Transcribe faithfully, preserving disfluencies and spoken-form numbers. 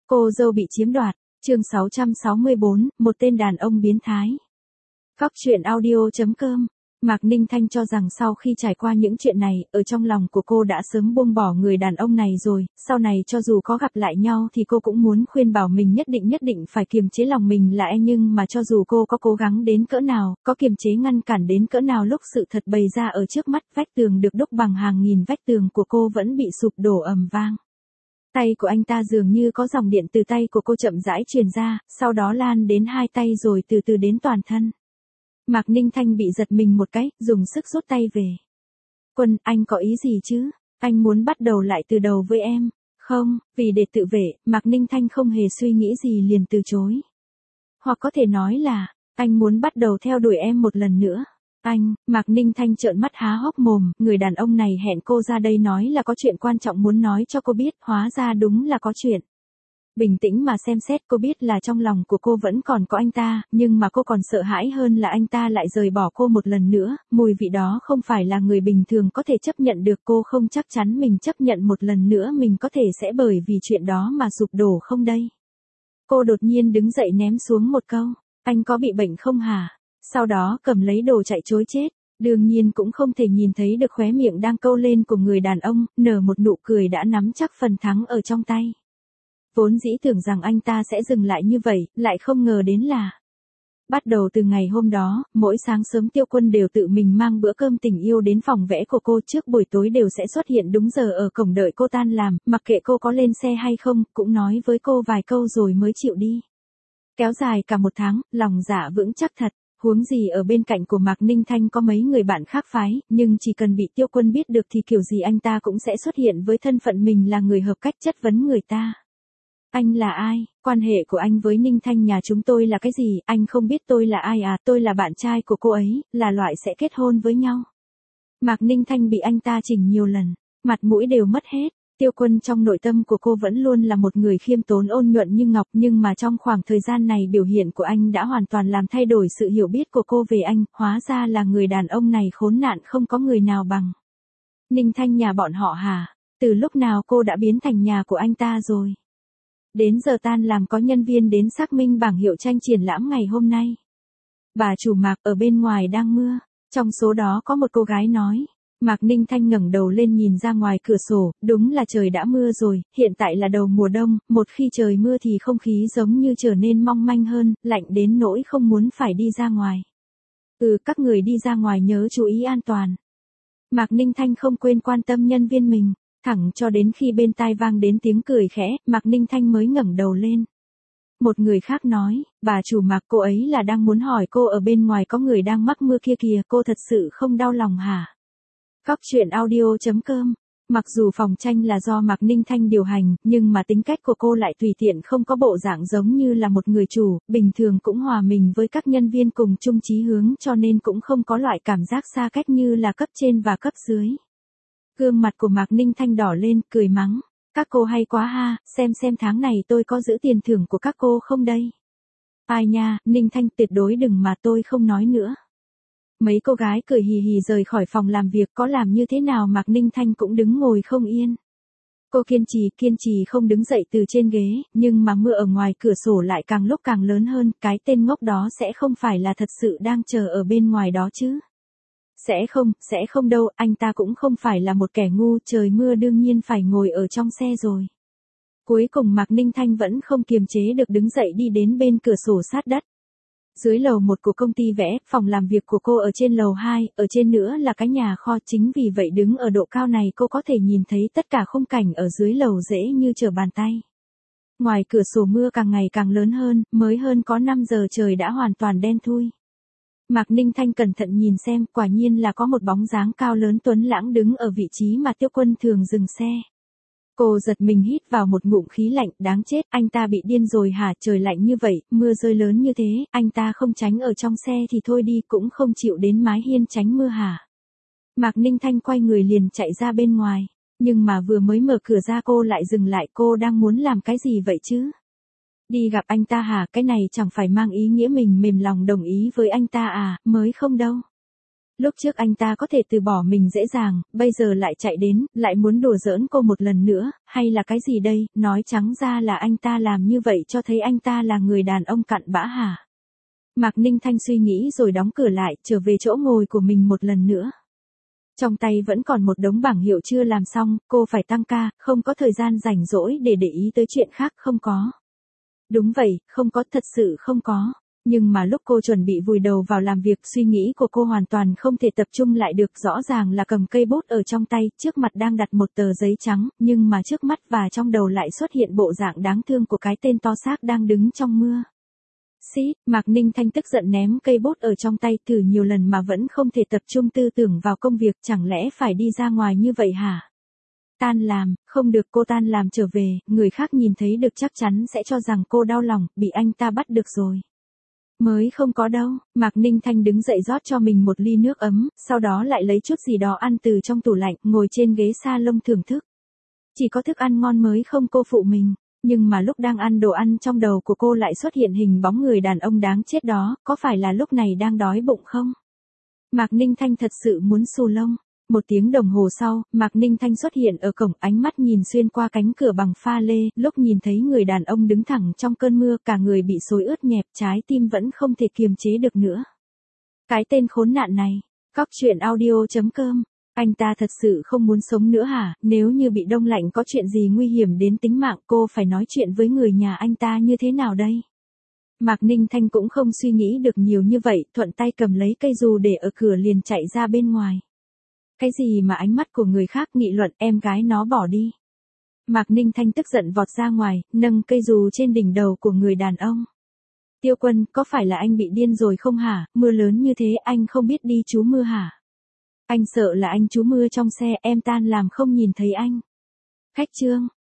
Cô dâu bị chiếm đoạt, chương sáu trăm sáu mươi bốn, một tên đàn ông biến thái. Góc truyện audio chấm com. Mạc Ninh Thanh cho rằng sau khi trải qua những chuyện này, ở trong lòng của cô đã sớm buông bỏ người đàn ông này rồi, sau này cho dù có gặp lại nhau thì cô cũng muốn khuyên bảo mình nhất định nhất định phải kiềm chế lòng mình là e nhưng mà cho dù cô có cố gắng đến cỡ nào, có kiềm chế ngăn cản đến cỡ nào lúc sự thật bày ra ở trước mắt, vách tường được đúc bằng hàng nghìn vách tường của cô vẫn bị sụp đổ ầm vang. Tay của anh ta dường như có dòng điện từ tay của cô chậm rãi truyền ra, sau đó lan đến hai tay rồi từ từ đến toàn thân. Mạc Ninh Thanh bị giật mình một cái, dùng sức rút tay về. Quân, anh có ý gì chứ? Anh muốn bắt đầu lại từ đầu với em. Không, vì để tự vệ, Mạc Ninh Thanh không hề suy nghĩ gì liền từ chối. Hoặc có thể nói là, anh muốn bắt đầu theo đuổi em một lần nữa. Anh, Mạc Ninh Thanh trợn mắt há hốc mồm, người đàn ông này hẹn cô ra đây nói là có chuyện quan trọng muốn nói cho cô biết, hóa ra đúng là có chuyện. Bình tĩnh mà xem xét cô biết là trong lòng của cô vẫn còn có anh ta, nhưng mà cô còn sợ hãi hơn là anh ta lại rời bỏ cô một lần nữa, mùi vị đó không phải là người bình thường có thể chấp nhận được, cô không chắc chắn mình chấp nhận một lần nữa mình có thể sẽ bởi vì chuyện đó mà sụp đổ không đây. Cô đột nhiên đứng dậy ném xuống một câu, anh có bị bệnh không hả? Sau đó cầm lấy đồ chạy trối chết, đương nhiên cũng không thể nhìn thấy được khóe miệng đang câu lên của người đàn ông, nở một nụ cười đã nắm chắc phần thắng ở trong tay. Vốn dĩ tưởng rằng anh ta sẽ dừng lại như vậy, lại không ngờ đến là. Bắt đầu từ ngày hôm đó, mỗi sáng sớm Tiêu Quân đều tự mình mang bữa cơm tình yêu đến phòng vẽ của cô, trước buổi tối đều sẽ xuất hiện đúng giờ ở cổng đợi cô tan làm, mặc kệ cô có lên xe hay không, cũng nói với cô vài câu rồi mới chịu đi. Kéo dài cả một tháng, lòng dạ vững chắc thật. Huống gì ở bên cạnh của Mạc Ninh Thanh có mấy người bạn khác phái, nhưng chỉ cần bị Tiêu Quân biết được thì kiểu gì anh ta cũng sẽ xuất hiện với thân phận mình là người hợp cách chất vấn người ta. Anh là ai? Quan hệ của anh với Ninh Thanh nhà chúng tôi là cái gì? Anh không biết tôi là ai à? Tôi là bạn trai của cô ấy, là loại sẽ kết hôn với nhau. Mạc Ninh Thanh bị anh ta chỉnh nhiều lần, mặt mũi đều mất hết. Tiêu Quân trong nội tâm của cô vẫn luôn là một người khiêm tốn ôn nhuận như ngọc, nhưng mà trong khoảng thời gian này biểu hiện của anh đã hoàn toàn làm thay đổi sự hiểu biết của cô về anh, hóa ra là người đàn ông này khốn nạn không có người nào bằng. Ninh Thanh nhà bọn họ hả? Từ lúc nào cô đã biến thành nhà của anh ta rồi? Đến giờ tan làm có nhân viên đến xác minh bảng hiệu tranh triển lãm ngày hôm nay. Bà chủ Mạc, ở bên ngoài đang mưa. Trong số đó có một cô gái nói. Mạc Ninh Thanh ngẩng đầu lên nhìn ra ngoài cửa sổ, đúng là trời đã mưa rồi, hiện tại là đầu mùa đông, một khi trời mưa thì không khí giống như trở nên mong manh hơn, lạnh đến nỗi không muốn phải đi ra ngoài. Ừ, các người đi ra ngoài nhớ chú ý an toàn. Mạc Ninh Thanh không quên quan tâm nhân viên mình, thẳng cho đến khi bên tai vang đến tiếng cười khẽ, Mạc Ninh Thanh mới ngẩng đầu lên. Một người khác nói, bà chủ Mạc, cô ấy là đang muốn hỏi cô ở bên ngoài có người đang mắc mưa kia kìa, cô thật sự không đau lòng hả? Góc truyện audio chấm com. Mặc dù phòng tranh là do Mạc Ninh Thanh điều hành, nhưng mà tính cách của cô lại tùy tiện, không có bộ dạng giống như là một người chủ, bình thường cũng hòa mình với các nhân viên cùng chung chí hướng, cho nên cũng không có loại cảm giác xa cách như là cấp trên và cấp dưới. Gương mặt của Mạc Ninh Thanh đỏ lên, cười mắng. Các cô hay quá ha, xem xem tháng này tôi có giữ tiền thưởng của các cô không đây? Ai nha, Ninh Thanh tuyệt đối đừng mà tôi không nói nữa. Mấy cô gái cười hì hì rời khỏi phòng làm việc, có làm như thế nào Mạc Ninh Thanh cũng đứng ngồi không yên. Cô kiên trì, kiên trì không đứng dậy từ trên ghế, nhưng mà mưa ở ngoài cửa sổ lại càng lúc càng lớn hơn, cái tên ngốc đó sẽ không phải là thật sự đang chờ ở bên ngoài đó chứ. Sẽ không, sẽ không đâu, anh ta cũng không phải là một kẻ ngu, trời mưa đương nhiên phải ngồi ở trong xe rồi. Cuối cùng Mạc Ninh Thanh vẫn không kiềm chế được đứng dậy đi đến bên cửa sổ sát đất. Dưới lầu một của công ty vẽ, phòng làm việc của cô ở trên lầu hai, ở trên nữa là cái nhà kho, chính vì vậy đứng ở độ cao này cô có thể nhìn thấy tất cả khung cảnh ở dưới lầu dễ như trở bàn tay. Ngoài cửa sổ mưa càng ngày càng lớn hơn, mới hơn có năm giờ trời đã hoàn toàn đen thui. Mạc Ninh Thanh cẩn thận nhìn xem, quả nhiên là có một bóng dáng cao lớn tuấn lãng đứng ở vị trí mà Tiêu Quân thường dừng xe. Cô giật mình hít vào một ngụm khí lạnh, đáng chết, anh ta bị điên rồi hả? Trời lạnh như vậy, mưa rơi lớn như thế, anh ta không tránh ở trong xe thì thôi đi, cũng không chịu đến mái hiên tránh mưa hả? Mạc Ninh Thanh quay người liền chạy ra bên ngoài, nhưng mà vừa mới mở cửa ra cô lại dừng lại, cô đang muốn làm cái gì vậy chứ? Đi gặp anh ta hả? Cái này chẳng phải mang ý nghĩa mình mềm lòng đồng ý với anh ta à, mới không đâu. Lúc trước anh ta có thể từ bỏ mình dễ dàng, bây giờ lại chạy đến, lại muốn đùa giỡn cô một lần nữa, hay là cái gì đây, nói trắng ra là anh ta làm như vậy cho thấy anh ta là người đàn ông cặn bã hả? Mạc Ninh Thanh suy nghĩ rồi đóng cửa lại, trở về chỗ ngồi của mình một lần nữa. Trong tay vẫn còn một đống bảng hiệu chưa làm xong, cô phải tăng ca, không có thời gian rảnh rỗi để để ý tới chuyện khác, không có. Đúng vậy, không có, thật sự không có. Nhưng mà lúc cô chuẩn bị vùi đầu vào làm việc, suy nghĩ của cô hoàn toàn không thể tập trung lại được, rõ ràng là cầm cây bút ở trong tay, trước mặt đang đặt một tờ giấy trắng, nhưng mà trước mắt và trong đầu lại xuất hiện bộ dạng đáng thương của cái tên to xác đang đứng trong mưa. Xí, Mạc Ninh Thanh tức giận ném cây bút ở trong tay, thử nhiều lần mà vẫn không thể tập trung tư tưởng vào công việc, chẳng lẽ phải đi ra ngoài như vậy hả? Tan làm, không được, cô tan làm trở về, người khác nhìn thấy được chắc chắn sẽ cho rằng cô đau lòng, bị anh ta bắt được rồi. Mới không có đâu, Mạc Ninh Thanh đứng dậy rót cho mình một ly nước ấm, sau đó lại lấy chút gì đó ăn từ trong tủ lạnh, ngồi trên ghế salon thưởng thức. Chỉ có thức ăn ngon mới không cô phụ mình, nhưng mà lúc đang ăn đồ ăn trong đầu của cô lại xuất hiện hình bóng người đàn ông đáng chết đó, có phải là lúc này đang đói bụng không? Mạc Ninh Thanh thật sự muốn xù lông. Một tiếng đồng hồ sau, Mạc Ninh Thanh xuất hiện ở cổng, ánh mắt nhìn xuyên qua cánh cửa bằng pha lê, lúc nhìn thấy người đàn ông đứng thẳng trong cơn mưa, cả người bị xối ướt nhẹp, trái tim vẫn không thể kiềm chế được nữa. Cái tên khốn nạn này, Cóc Truyện Audio chấm com, anh ta thật sự không muốn sống nữa hả? Nếu như bị đông lạnh có chuyện gì nguy hiểm đến tính mạng, cô phải nói chuyện với người nhà anh ta như thế nào đây? Mạc Ninh Thanh cũng không suy nghĩ được nhiều như vậy, thuận tay cầm lấy cây dù để ở cửa liền chạy ra bên ngoài. Cái gì mà ánh mắt của người khác nghị luận, em gái nó bỏ đi. Mạc Ninh Thanh tức giận vọt ra ngoài, nâng cây dù trên đỉnh đầu của người đàn ông. Tiêu Quân, có phải là anh bị điên rồi không hả? Mưa lớn như thế anh không biết đi trú mưa hả? Anh sợ là anh trú mưa trong xe, em tan làm không nhìn thấy anh. Khách Trương,